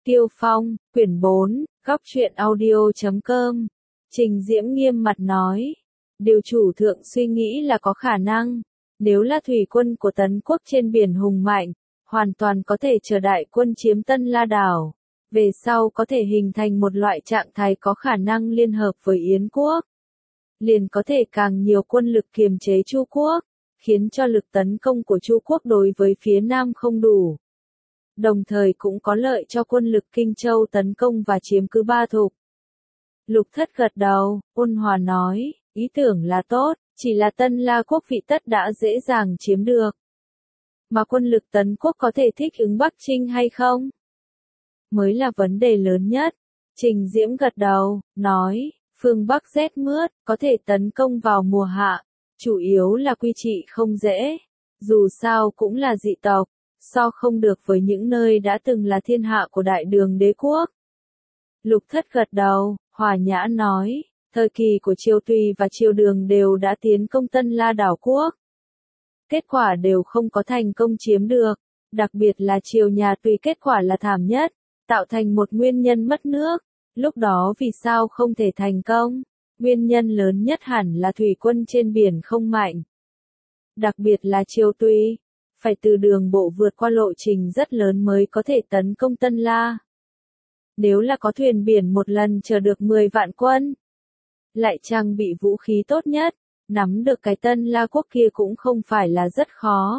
Tiêu Phong, quyển 4, góc truyện audio.com. Trình Diễm nghiêm mặt nói. Điều chủ thượng suy nghĩ là có khả năng. Nếu là thủy quân của Tấn quốc trên biển hùng mạnh, hoàn toàn có thể chờ đại quân chiếm Tân La Đảo. Về sau có thể hình thành một loại trạng thái có khả năng liên hợp với Yến quốc. Liền có thể càng nhiều quân lực kiềm chế Chu quốc, khiến cho lực tấn công của Chu quốc đối với phía Nam không đủ. Đồng thời cũng có lợi cho quân lực Kinh Châu tấn công và chiếm cứ Ba Thục. Lục Thất gật đầu, ôn hòa nói, ý tưởng là tốt, chỉ là Tân La quốc vị tất đã dễ dàng chiếm được. Mà quân lực Tấn quốc có thể thích ứng Bắc Trinh hay không? Mới là vấn đề lớn nhất. Trình Diễm gật đầu, nói, phương Bắc rét mướt, có thể tấn công vào mùa hạ, chủ yếu là quy trị không dễ. Dù sao cũng là dị tộc, so không được với những nơi đã từng là thiên hạ của Đại Đường đế quốc. Lục Thất gật đầu, hòa nhã nói, thời kỳ của Triều Tùy và Triều Đường đều đã tiến công Tân La Đảo quốc. Kết quả đều không có thành công chiếm được, đặc biệt là Triều nhà Tùy kết quả là thảm nhất, tạo thành một nguyên nhân mất nước. Lúc đó vì sao không thể thành công? Nguyên nhân lớn nhất hẳn là thủy quân trên biển không mạnh. Đặc biệt là Triều Tùy, phải từ đường bộ vượt qua lộ trình rất lớn mới có thể tấn công Tân La. Nếu là có thuyền biển một lần chở được 10 vạn quân, lại trang bị vũ khí tốt nhất, nắm được cái Tân La quốc kia cũng không phải là rất khó.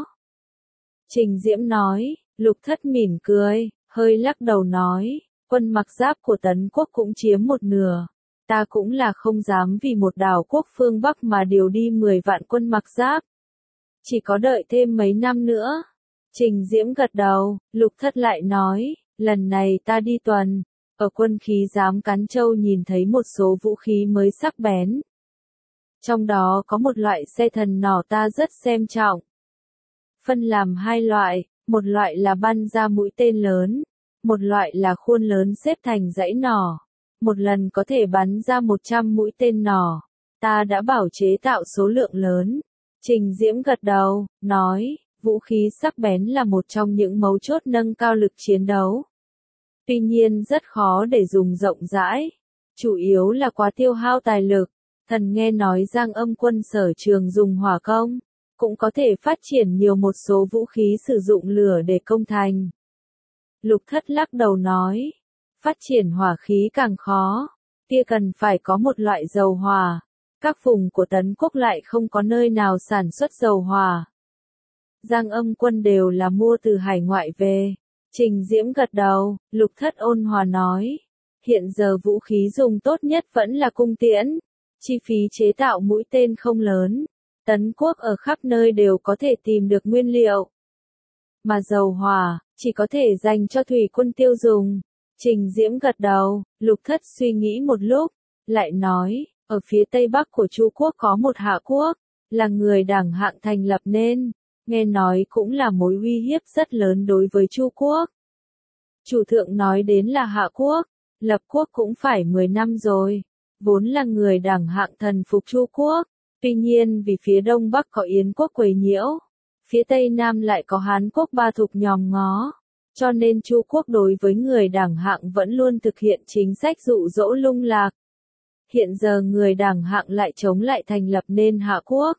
Trình Diễm nói, Lục Thất mỉm cười, hơi lắc đầu nói, quân mặc giáp của Tấn quốc cũng chiếm một nửa. Ta cũng là không dám vì một đảo quốc phương Bắc mà điều đi 10 vạn quân mặc giáp. Chỉ có đợi thêm mấy năm nữa. Trình Diễm gật đầu, Lục Thất lại nói, lần này ta đi tuần, ở quân khí giám Cán Châu nhìn thấy một số vũ khí mới sắc bén. Trong đó có một loại xe thần nỏ ta rất xem trọng. Phân làm hai loại, một loại là bắn ra mũi tên lớn, một loại là khuôn lớn xếp thành dãy nỏ. Một lần có thể bắn ra 100 mũi tên nỏ. Ta đã bảo chế tạo số lượng lớn. Trình Diễm gật đầu, nói, vũ khí sắc bén là một trong những mấu chốt nâng cao lực chiến đấu. Tuy nhiên rất khó để dùng rộng rãi. Chủ yếu là quá tiêu hao tài lực. Thần nghe nói Giang Âm quân Sở Trường dùng hỏa công, cũng có thể phát triển nhiều một số vũ khí sử dụng lửa để công thành. Lục Thất lắc đầu nói, phát triển hỏa khí càng khó, kia cần phải có một loại dầu hỏa. Các vùng của Tấn quốc lại không có nơi nào sản xuất dầu hỏa. Giang Âm quân đều là mua từ hải ngoại về. Trình Diễm gật đầu, Lục Thất ôn hòa nói, hiện giờ vũ khí dùng tốt nhất vẫn là cung tiễn. Chi phí chế tạo mũi tên không lớn. Tấn quốc ở khắp nơi đều có thể tìm được nguyên liệu. Mà dầu hỏa, chỉ có thể dành cho thủy quân tiêu dùng. Trình Diễm gật đầu, Lục Thất suy nghĩ một lúc, lại nói, ở phía tây bắc của Chu quốc có một hạ quốc, là người Đảng Hạng thành lập nên, nghe nói cũng là mối uy hiếp rất lớn đối với Chu quốc. Chủ thượng nói đến là hạ quốc, lập quốc cũng phải 10 năm rồi, vốn là người Đảng Hạng thần phục Chu quốc, tuy nhiên vì phía đông bắc có Yến quốc quấy nhiễu, phía tây nam lại có Hán quốc Ba Thục nhòm ngó. Cho nên Chu quốc đối với người Đảng Hạng vẫn luôn thực hiện chính sách dụ dỗ lung lạc. Hiện giờ người Đảng Hạng lại chống lại thành lập nên Hạ quốc.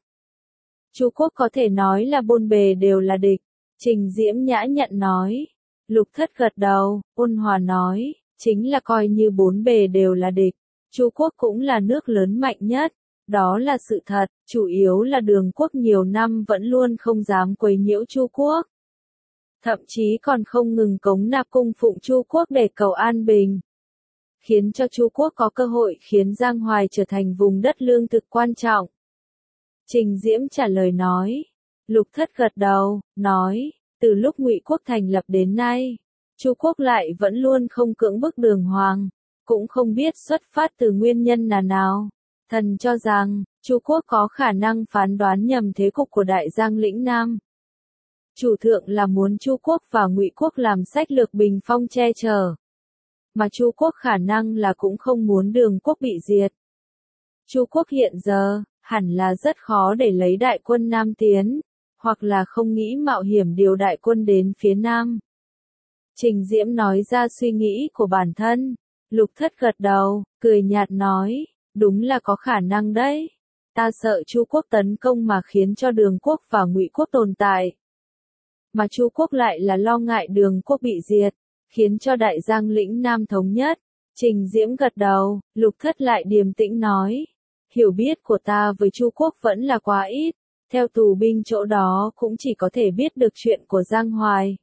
Chu quốc có thể nói là bôn bề đều là địch. Trình Diễm nhã nhận nói. Lục Thất gật đầu, ôn hòa nói, chính là coi như bốn bề đều là địch. Chu quốc cũng là nước lớn mạnh nhất. Đó là sự thật, chủ yếu là Đường quốc nhiều năm vẫn luôn không dám quấy nhiễu Chu quốc. Thậm chí còn không ngừng cống nạp cung phụng Chu quốc để cầu an bình. Khiến cho Chu quốc có cơ hội khiến Giang Hoài trở thành vùng đất lương thực quan trọng. Trình Diễm trả lời nói. Lục Thất gật đầu, nói, từ lúc Ngụy quốc thành lập đến nay, Chu quốc lại vẫn luôn không cưỡng bức Đường Hoàng, cũng không biết xuất phát từ nguyên nhân nào. Thần cho rằng, Chu quốc có khả năng phán đoán nhầm thế cục của Đại Giang lĩnh Nam. Chủ thượng là muốn Chu quốc và Ngụy quốc làm sách lược bình phong che chở. Mà Chu quốc khả năng là cũng không muốn Đường quốc bị diệt. Chu quốc hiện giờ, hẳn là rất khó để lấy đại quân Nam tiến, hoặc là không nghĩ mạo hiểm điều đại quân đến phía Nam. Trình Diễm nói ra suy nghĩ của bản thân. Lục Thất gật đầu, cười nhạt nói, đúng là có khả năng đấy. Ta sợ Chu quốc tấn công mà khiến cho Đường quốc và Ngụy quốc tồn tại. Mà Chu quốc lại là lo ngại Đường quốc bị diệt, khiến cho Đại Giang lĩnh Nam thống nhất. Trình Diễm gật đầu, Lục Thất lại điềm tĩnh nói, hiểu biết của ta với Chu quốc vẫn là quá ít, theo tù binh chỗ đó cũng chỉ có thể biết được chuyện của Giang Hoài.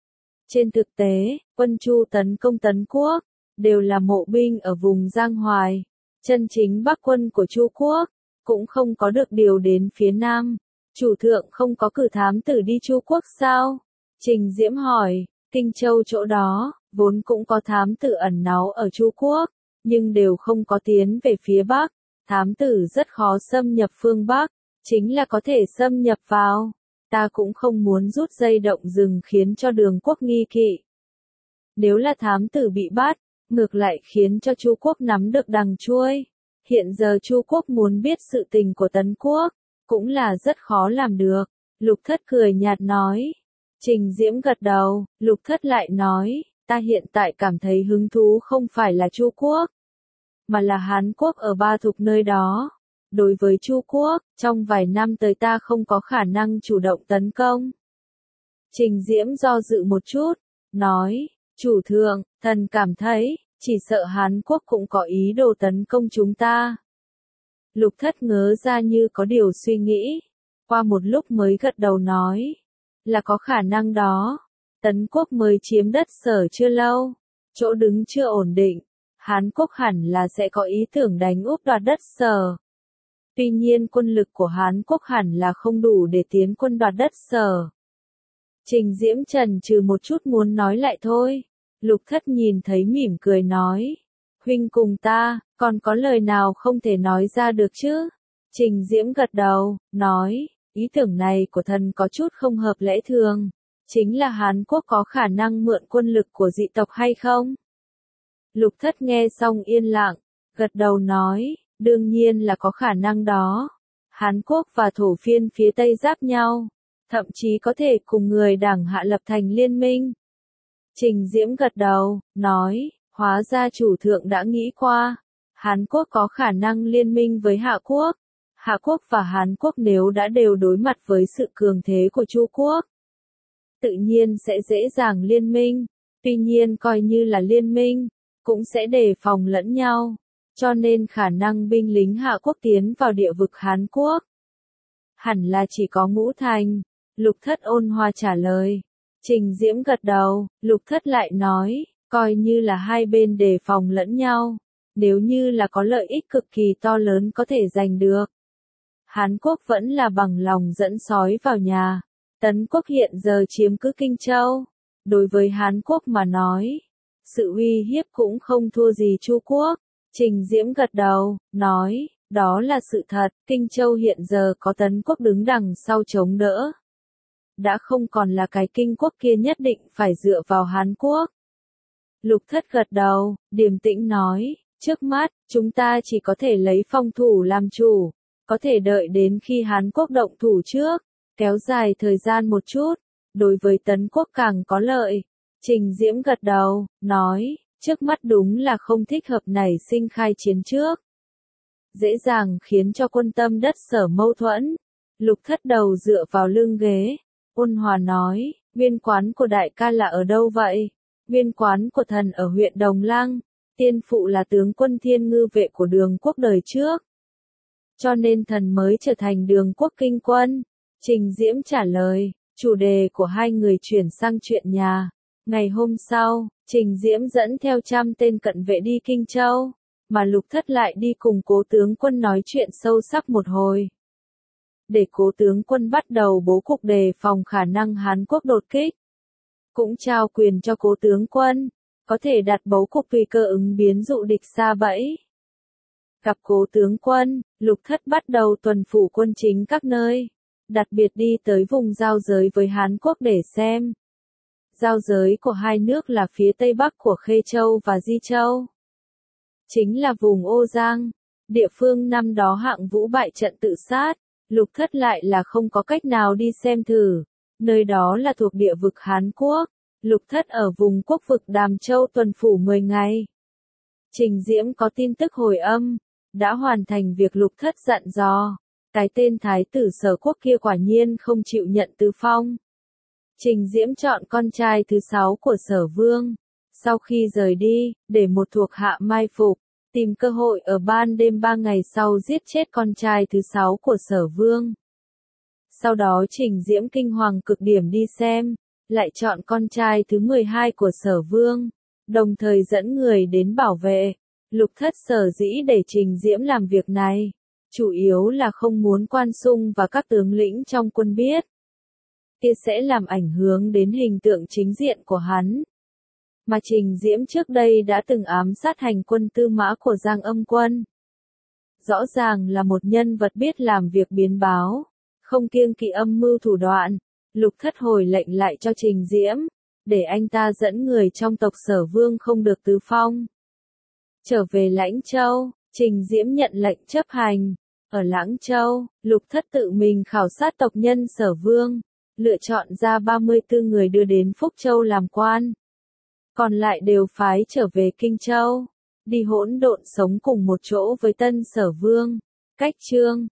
Trên thực tế, quân Chu tấn công Tấn quốc, đều là mộ binh ở vùng Giang Hoài. Chân chính Bắc quân của Chu quốc, cũng không có được điều đến phía Nam. Chủ thượng không có cử thám tử đi Chu quốc sao? Trình Diễm hỏi, Kinh Châu chỗ đó, vốn cũng có thám tử ẩn náu ở Chu quốc, nhưng đều không có tiến về phía Bắc. Thám tử rất khó xâm nhập phương Bắc, chính là có thể xâm nhập vào. Ta cũng không muốn rút dây động rừng khiến cho Đường quốc nghi kỵ. Nếu là thám tử bị bắt, ngược lại khiến cho Chu quốc nắm được đằng chuôi. Hiện giờ Chu quốc muốn biết sự tình của Tấn quốc, cũng là rất khó làm được. Lục Thất cười nhạt nói. Trình Diễm gật đầu, Lục Thất lại nói, ta hiện tại cảm thấy hứng thú không phải là Chu quốc, mà là Hán quốc ở Ba Thục nơi đó. Đối với Chu quốc, trong vài năm tới ta không có khả năng chủ động tấn công. Trình Diễm do dự một chút, nói, chủ thượng, thần cảm thấy, chỉ sợ Hán quốc cũng có ý đồ tấn công chúng ta. Lục Thất ngớ ra như có điều suy nghĩ, qua một lúc mới gật đầu nói, là có khả năng đó. Tấn quốc mới chiếm đất Sở chưa lâu, chỗ đứng chưa ổn định, Hán quốc hẳn là sẽ có ý tưởng đánh úp đoạt đất Sở. Tuy nhiên quân lực của Hán quốc hẳn là không đủ để tiến quân đoạt đất Sở. Trình Diễm chần chừ một chút muốn nói lại thôi. Lục Thất nhìn thấy mỉm cười nói, huynh cùng ta, còn có lời nào không thể nói ra được chứ? Trình Diễm gật đầu, nói, ý tưởng này của thần có chút không hợp lẽ thường. Chính là Hán quốc có khả năng mượn quân lực của dị tộc hay không? Lục Thất nghe xong yên lặng, gật đầu nói, đương nhiên là có khả năng đó. Hán quốc và Thổ Phiên phía Tây giáp nhau, thậm chí có thể cùng người Đảng Hạ lập thành liên minh. Trình Diễm gật đầu, nói, hóa ra chủ thượng đã nghĩ qua. Hán quốc có khả năng liên minh với Hạ quốc. Hạ quốc và Hán quốc nếu đã đều đối mặt với sự cường thế của Chu quốc, tự nhiên sẽ dễ dàng liên minh. Tuy nhiên coi như là liên minh, cũng sẽ đề phòng lẫn nhau. Cho nên khả năng binh lính Hạ quốc tiến vào địa vực Hán quốc hẳn là chỉ có Ngũ Thành. Lục Thất ôn hòa trả lời. Trình Diễm gật đầu, Lục Thất lại nói, coi như là hai bên đề phòng lẫn nhau, nếu như là có lợi ích cực kỳ to lớn có thể giành được. Hán quốc vẫn là bằng lòng dẫn sói vào nhà. Tấn quốc hiện giờ chiếm cứ Kinh Châu. Đối với Hán quốc mà nói, sự uy hiếp cũng không thua gì Chu quốc. Trình Diễm gật đầu, nói, đó là sự thật, Kinh Châu hiện giờ có Tấn quốc đứng đằng sau chống đỡ. Đã không còn là cái Kinh quốc kia nhất định phải dựa vào Hán quốc. Lục Thất gật đầu, điềm tĩnh nói, trước mắt, chúng ta chỉ có thể lấy phòng thủ làm chủ, có thể đợi đến khi Hán quốc động thủ trước, kéo dài thời gian một chút, đối với Tấn quốc càng có lợi. Trình Diễm gật đầu, nói, trước mắt đúng là không thích hợp nảy sinh khai chiến trước. Dễ dàng khiến cho quân tâm đất Sở mâu thuẫn. Lục Thất đầu dựa vào lưng ghế, ôn hòa nói, nguyên quán của đại ca là ở đâu vậy? Nguyên quán của thần ở huyện Đồng Lăng, tiên phụ là tướng quân Thiên Ngư vệ của Đường quốc đời trước. Cho nên thần mới trở thành Đường quốc kinh quân. Trình Diễm trả lời, chủ đề của hai người chuyển sang chuyện nhà. Ngày hôm sau, Trình Diễm dẫn theo 100 tên cận vệ đi Kinh Châu, mà Lục Thất lại đi cùng Cố tướng quân nói chuyện sâu sắc một hồi. Để Cố tướng quân bắt đầu bố cục đề phòng khả năng Hán quốc đột kích. Cũng trao quyền cho Cố tướng quân, có thể đặt bố cục tùy cơ ứng biến dụ địch xa bẫy. Gặp Cố tướng quân, Lục Thất bắt đầu tuần phủ quân chính các nơi, đặc biệt đi tới vùng giao giới với Hán quốc để xem. Giao giới của hai nước là phía tây bắc của Khê Châu và Di Châu. Chính là vùng Ô Giang, địa phương năm đó Hạng Vũ bại trận tự sát. Lục Thất lại là không có cách nào đi xem thử, nơi đó là thuộc địa vực Hán quốc, Lục Thất ở vùng quốc vực Đàm Châu tuần phủ 10 ngày. Trình Diễm có tin tức hồi âm, đã hoàn thành việc Lục Thất dặn dò. Cái tên thái tử Sở Quốc kia quả nhiên không chịu nhận tứ phong. Trình Diễm chọn con trai thứ 6 của Sở Vương. Sau khi rời đi, để một thuộc hạ mai phục, tìm cơ hội ở ban đêm 3 ngày sau giết chết con trai thứ 6 của Sở Vương. Sau đó Trình Diễm kinh hoàng cực điểm đi xem, lại chọn con trai thứ 12 của Sở Vương, đồng thời dẫn người đến bảo vệ. Lục Thất sở dĩ để Trình Diễm làm việc này, chủ yếu là không muốn Quan Xung và các tướng lĩnh trong quân biết. Kia sẽ làm ảnh hưởng đến hình tượng chính diện của hắn. Mà Trình Diễm trước đây đã từng ám sát hành quân Tư Mã của Giang Âm Quân. Rõ ràng là một nhân vật biết làm việc biến báo, không kiêng kỵ âm mưu thủ đoạn. Lục Thất hồi lệnh lại cho Trình Diễm, để anh ta dẫn người trong tộc Sở Vương không được tứ phong. Trở về Lãnh Châu, Trình Diễm nhận lệnh chấp hành. Ở Lãng Châu, Lục Thất tự mình khảo sát tộc nhân Sở Vương, lựa chọn ra 34 người đưa đến Phúc Châu làm quan. Còn lại đều phái trở về Kinh Châu, đi hỗn độn sống cùng một chỗ với tân Sở Vương, Cách Chương.